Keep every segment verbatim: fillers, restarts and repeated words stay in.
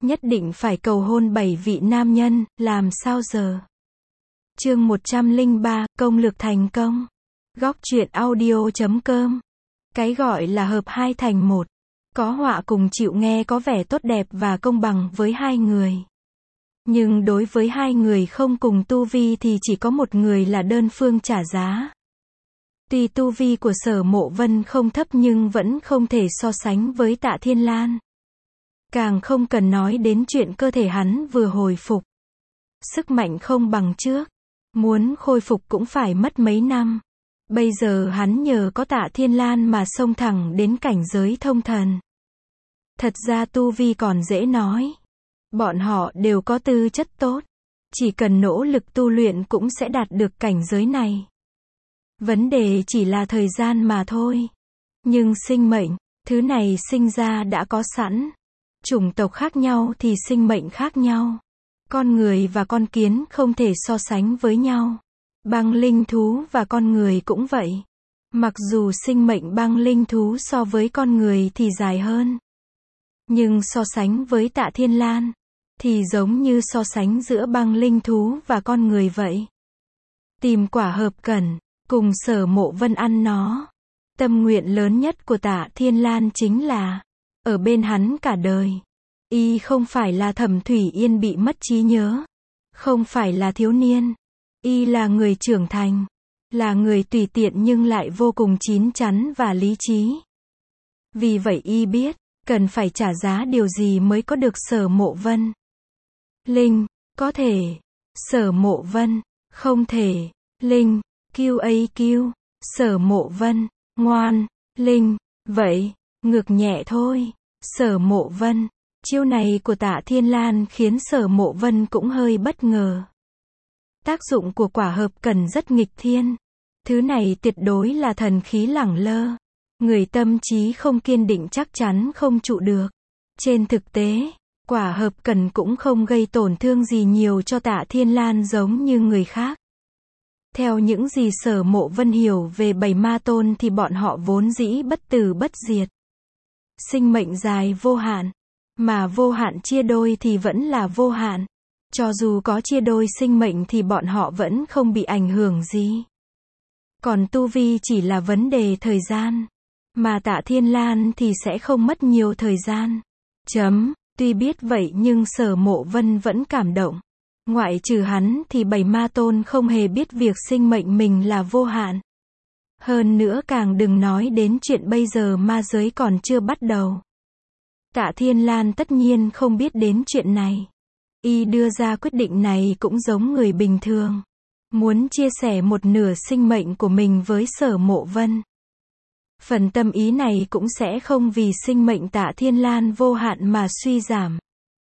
nhất định phải cầu hôn bảy vị nam nhân, làm sao giờ? Chương một trăm lẻ ba, công lược thành công. Góc truyện audio chấm com. Cái gọi là hợp hai thành một. Có họa cùng chịu nghe có vẻ tốt đẹp và công bằng với hai người. Nhưng đối với hai người không cùng tu vi thì chỉ có một người là đơn phương trả giá. Tuy tu vi của Sở Mộ Vân không thấp nhưng vẫn không thể so sánh với Tạ Thiên Lan. Càng không cần nói đến chuyện cơ thể hắn vừa hồi phục. Sức mạnh không bằng trước. Muốn khôi phục cũng phải mất mấy năm. Bây giờ hắn nhờ có Tạ Thiên Lan mà xông thẳng đến cảnh giới thông thần. Thật ra tu vi còn dễ nói. Bọn họ đều có tư chất tốt. Chỉ cần nỗ lực tu luyện cũng sẽ đạt được cảnh giới này. Vấn đề chỉ là thời gian mà thôi. Nhưng sinh mệnh, thứ này sinh ra đã có sẵn. Chủng tộc khác nhau thì sinh mệnh khác nhau. Con người và con kiến không thể so sánh với nhau. Băng linh thú và con người cũng vậy. Mặc dù sinh mệnh băng linh thú so với con người thì dài hơn. Nhưng so sánh với Tạ Thiên Lan, thì giống như so sánh giữa băng linh thú và con người vậy. Tìm quả hợp cẩn, cùng Sở Mộ Vân ăn nó. Tâm nguyện lớn nhất của Tạ Thiên Lan chính là ở bên hắn cả đời. Y không phải là Thẩm Thủy Yên bị mất trí nhớ. Không phải là thiếu niên. Y là người trưởng thành. Là người tùy tiện nhưng lại vô cùng chín chắn và lý trí. Vì vậy Y biết, cần phải trả giá điều gì mới có được Sở Mộ Vân. Linh, có thể. Sở Mộ Vân, không thể. Linh, Q A Q, Sở Mộ Vân, ngoan. Linh, vậy, ngược nhẹ thôi. Sở Mộ Vân. Chiêu này của Tạ Thiên Lan khiến Sở Mộ Vân cũng hơi bất ngờ. Tác dụng của quả hợp cần rất nghịch thiên. Thứ này tuyệt đối là thần khí lẳng lơ. Người tâm trí không kiên định chắc chắn không trụ được. Trên thực tế, quả hợp cần cũng không gây tổn thương gì nhiều cho Tạ Thiên Lan giống như người khác. Theo những gì Sở Mộ Vân hiểu về bảy ma tôn thì bọn họ vốn dĩ bất tử bất diệt. Sinh mệnh dài vô hạn. Mà vô hạn chia đôi thì vẫn là vô hạn. Cho dù có chia đôi sinh mệnh thì bọn họ vẫn không bị ảnh hưởng gì. Còn tu vi chỉ là vấn đề thời gian. Mà Tạ Thiên Lan thì sẽ không mất nhiều thời gian. Chấm, tuy biết vậy nhưng Sở Mộ Vân vẫn cảm động. Ngoại trừ hắn thì bảy ma tôn không hề biết việc sinh mệnh mình là vô hạn. Hơn nữa càng đừng nói đến chuyện bây giờ ma giới còn chưa bắt đầu. Tạ Thiên Lan tất nhiên không biết đến chuyện này. Y đưa ra quyết định này cũng giống người bình thường. Muốn chia sẻ một nửa sinh mệnh của mình với Sở Mộ Vân. Phần tâm ý này cũng sẽ không vì sinh mệnh Tạ Thiên Lan vô hạn mà suy giảm.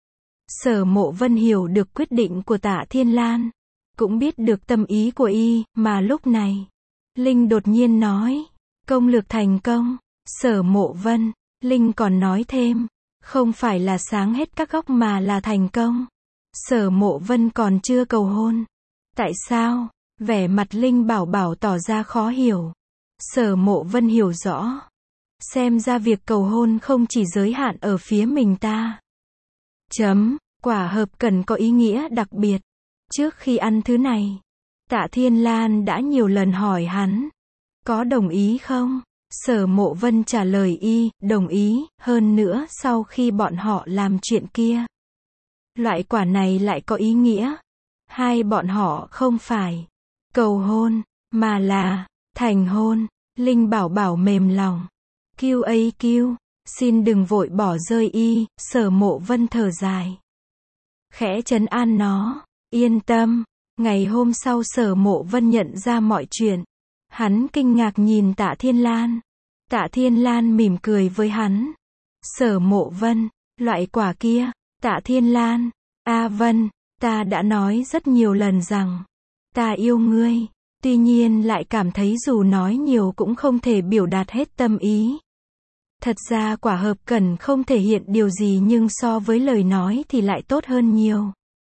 Sở Mộ Vân hiểu được quyết định của Tạ Thiên Lan. Cũng biết được tâm ý của Y, mà lúc này. Linh đột nhiên nói. Công lược thành công. Sở Mộ Vân. Linh còn nói thêm. Không phải là sáng hết các góc mà là thành công. Sở Mộ Vân còn chưa cầu hôn. Tại sao? Vẻ mặt Linh Bảo Bảo tỏ ra khó hiểu. Sở Mộ Vân hiểu rõ. Xem ra việc cầu hôn không chỉ giới hạn ở phía mình ta. Chấm, quả hợp cần có ý nghĩa đặc biệt. Trước khi ăn thứ này, Tạ Thiên Lan đã nhiều lần hỏi hắn. Có đồng ý không? Sở Mộ Vân trả lời Y, đồng ý, hơn nữa sau khi bọn họ làm chuyện kia. Loại quả này lại có ý nghĩa. Hai bọn họ không phải cầu hôn, mà là thành hôn. Linh Bảo Bảo mềm lòng. Q A Q, xin đừng vội bỏ rơi Y, Sở Mộ Vân thở dài. Khẽ trấn an nó, yên tâm. Ngày hôm sau Sở Mộ Vân nhận ra mọi chuyện. Hắn kinh ngạc nhìn Tạ Thiên Lan. Tạ Thiên Lan mỉm cười với hắn. Sở Mộ Vân, loại quả kia. Tạ Thiên Lan, A Vân, ta đã nói rất nhiều lần rằng ta yêu ngươi. Tuy nhiên lại cảm thấy dù nói nhiều cũng không thể biểu đạt hết tâm ý. Thật ra quả hợp cần không thể hiện điều gì nhưng so với lời nói thì lại tốt hơn nhiều.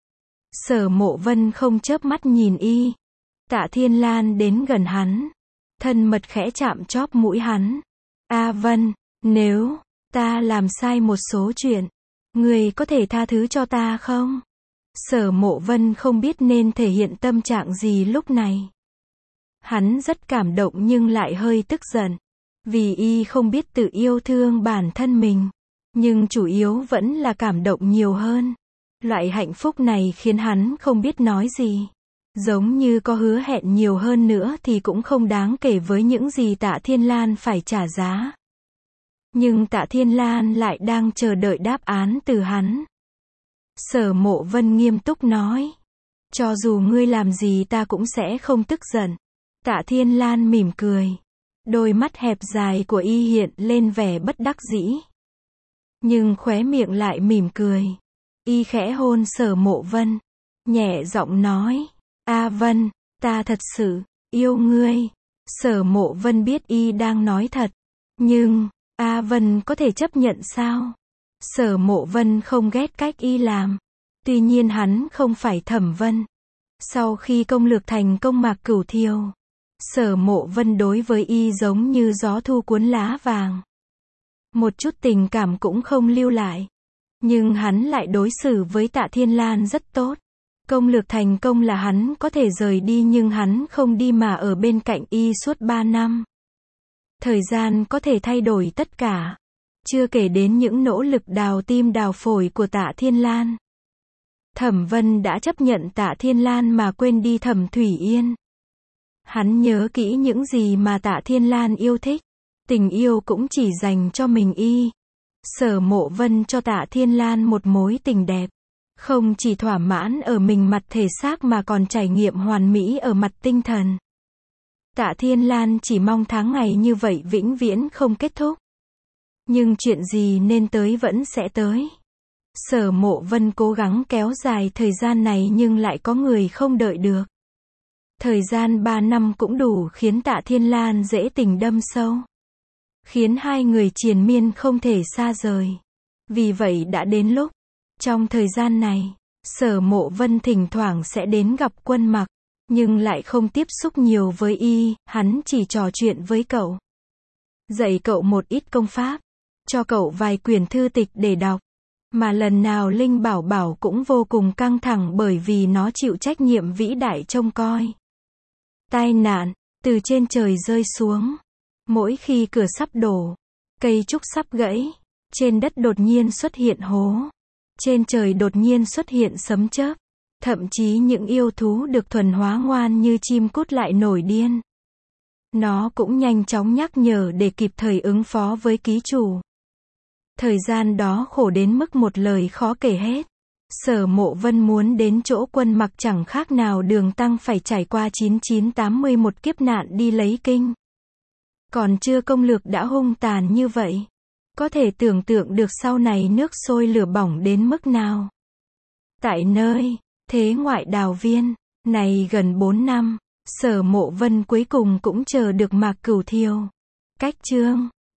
Sở Mộ Vân không chớp mắt nhìn Y. Tạ Thiên Lan đến gần hắn. Thân mật khẽ chạm chóp mũi hắn. A Vân, nếu ta làm sai một số chuyện, Ngươi có thể tha thứ cho ta không? Sở Mộ Vân không biết nên thể hiện tâm trạng gì lúc này. Hắn rất cảm động nhưng lại hơi tức giận. Vì y không biết tự yêu thương bản thân mình. Nhưng chủ yếu vẫn là cảm động nhiều hơn. Loại hạnh phúc này khiến hắn không biết nói gì. Giống như có hứa hẹn nhiều hơn nữa thì cũng không đáng kể với những gì Tạ Thiên Lan phải trả giá. Nhưng Tạ Thiên Lan lại đang chờ đợi đáp án từ hắn. Sở Mộ Vân nghiêm túc nói. Cho dù ngươi làm gì ta cũng sẽ không tức giận. Tạ Thiên Lan mỉm cười. Đôi mắt hẹp dài của y hiện lên vẻ bất đắc dĩ. Nhưng khóe miệng lại mỉm cười. Y khẽ hôn Sở Mộ Vân. Nhẹ giọng nói. A Vân, ta thật sự yêu ngươi. Sở Mộ Vân biết y đang nói thật. Nhưng, A Vân có thể chấp nhận sao? Sở Mộ Vân không ghét cách y làm. Tuy nhiên hắn không phải Thẩm Vân. Sau khi công lược thành công Mạc Cửu Thiêu, Sở Mộ Vân đối với y giống như gió thu cuốn lá vàng. Một chút tình cảm cũng không lưu lại. Nhưng hắn lại đối xử với Tạ Thiên Lan rất tốt. Công lược thành công là hắn có thể rời đi nhưng hắn không đi mà ở bên cạnh y suốt ba năm. Thời gian có thể thay đổi tất cả. Chưa kể đến những nỗ lực đào tim đào phổi của Tạ Thiên Lan. Thẩm Vân đã chấp nhận Tạ Thiên Lan mà quên đi Thẩm Thủy Yên. Hắn nhớ kỹ những gì mà Tạ Thiên Lan yêu thích. Tình yêu cũng chỉ dành cho mình y. Sở Mộ Vân cho Tạ Thiên Lan một mối tình đẹp. Không chỉ thỏa mãn ở mình mặt thể xác mà còn trải nghiệm hoàn mỹ ở mặt tinh thần. Tạ Thiên Lan chỉ mong tháng ngày như vậy vĩnh viễn không kết thúc. Nhưng chuyện gì nên tới vẫn sẽ tới. Sở Mộ Vân cố gắng kéo dài thời gian này nhưng lại có người không đợi được. Thời gian ba năm cũng đủ khiến Tạ Thiên Lan dễ tình đâm sâu. Khiến hai người triền miên không thể xa rời. Vì vậy đã đến lúc. Trong thời gian này, Sở Mộ Vân thỉnh thoảng sẽ đến gặp Quân Mặc. Nhưng lại không tiếp xúc nhiều với y, hắn chỉ trò chuyện với cậu. Dạy cậu một ít công pháp. Cho cậu vài quyển thư tịch để đọc. Mà lần nào Linh Bảo Bảo cũng vô cùng căng thẳng bởi vì nó chịu trách nhiệm vĩ đại trông coi. Tai nạn, từ trên trời rơi xuống. Mỗi khi cửa sắp đổ, cây trúc sắp gãy, trên đất đột nhiên xuất hiện hố. Trên trời đột nhiên xuất hiện sấm chớp. Thậm chí những yêu thú được thuần hóa ngoan như chim cút lại nổi điên. Nó cũng nhanh chóng nhắc nhở để kịp thời ứng phó với ký chủ. Thời gian đó khổ đến mức một lời khó kể hết. Sở Mộ Vân muốn đến chỗ Quân Mặc chẳng khác nào Đường Tăng phải trải qua chín chín tám mươi một kiếp nạn đi lấy kinh. Còn chưa công lược đã hung tàn như vậy. Có thể tưởng tượng được sau này nước sôi lửa bỏng đến mức nào. Tại nơi Thế Ngoại Đào Viên này gần bốn năm, Sở Mộ Vân cuối cùng cũng chờ được Mạc Cửu Thiêu. Cách chương